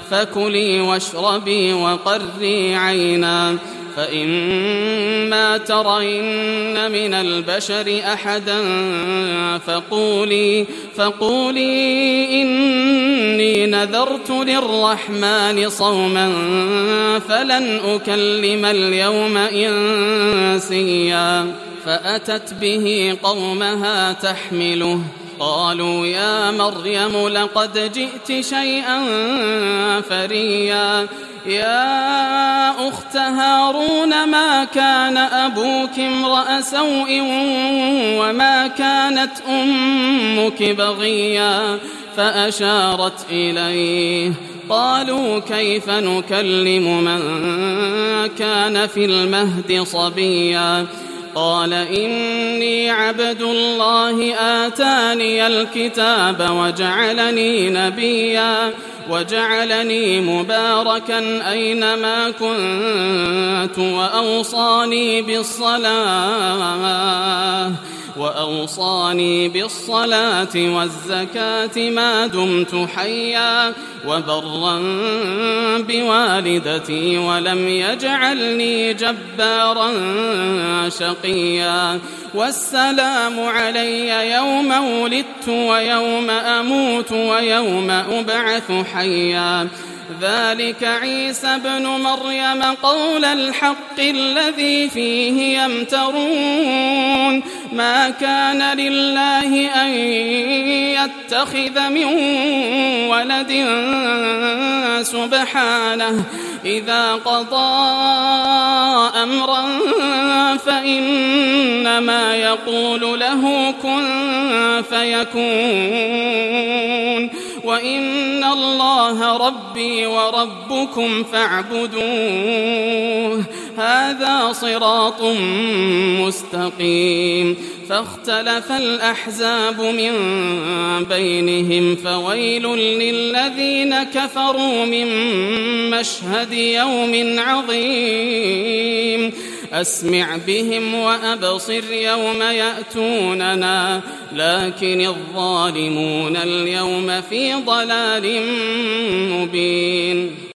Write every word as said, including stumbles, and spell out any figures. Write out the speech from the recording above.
فكلي واشربي وقري عينا، فإما ترين من البشر أحدا فقولي, فقولي إني نذرت للرحمن صوما فلن أكلم اليوم إنسيا. فأتت به قومها تحمله قالوا يا مريم لقد جئت شيئا فريا، يا أخت هارون ما كان أبوك امرأ سوء وما كانت أمك بغيا، فأشارت إليه. قالوا كيف نكلم من كان في المهد صبيا، قال إني عبد الله آتاني الكتاب وجعلني نبيا وجعلني مباركا أينما كنت وأوصاني بالصلاة وأوصاني بالصلاة والزكاة ما دمت حيا وبرا بوالدتي ولم يجعلني جبارا شقيا، والسلام علي يوم ولدت ويوم أموت ويوم أبعث حيا، ذلك عيسى ابن مريم قول الحق الذي فيه يمترون، ما كان لله أن يتخذ من ولد سبحانه، إذا قضى أمرا فإنما يقول له كن فيكون، وإن الله ربي وربكم فاعبدوه، هذا صراط مستقيم. فاختلف الأحزاب من بينهم، فويل للذين كفروا من مشهد يوم عظيم. أسمع بهم وأبصر يوم يأتوننا، لكن الظالمون اليوم في ضلال مبين.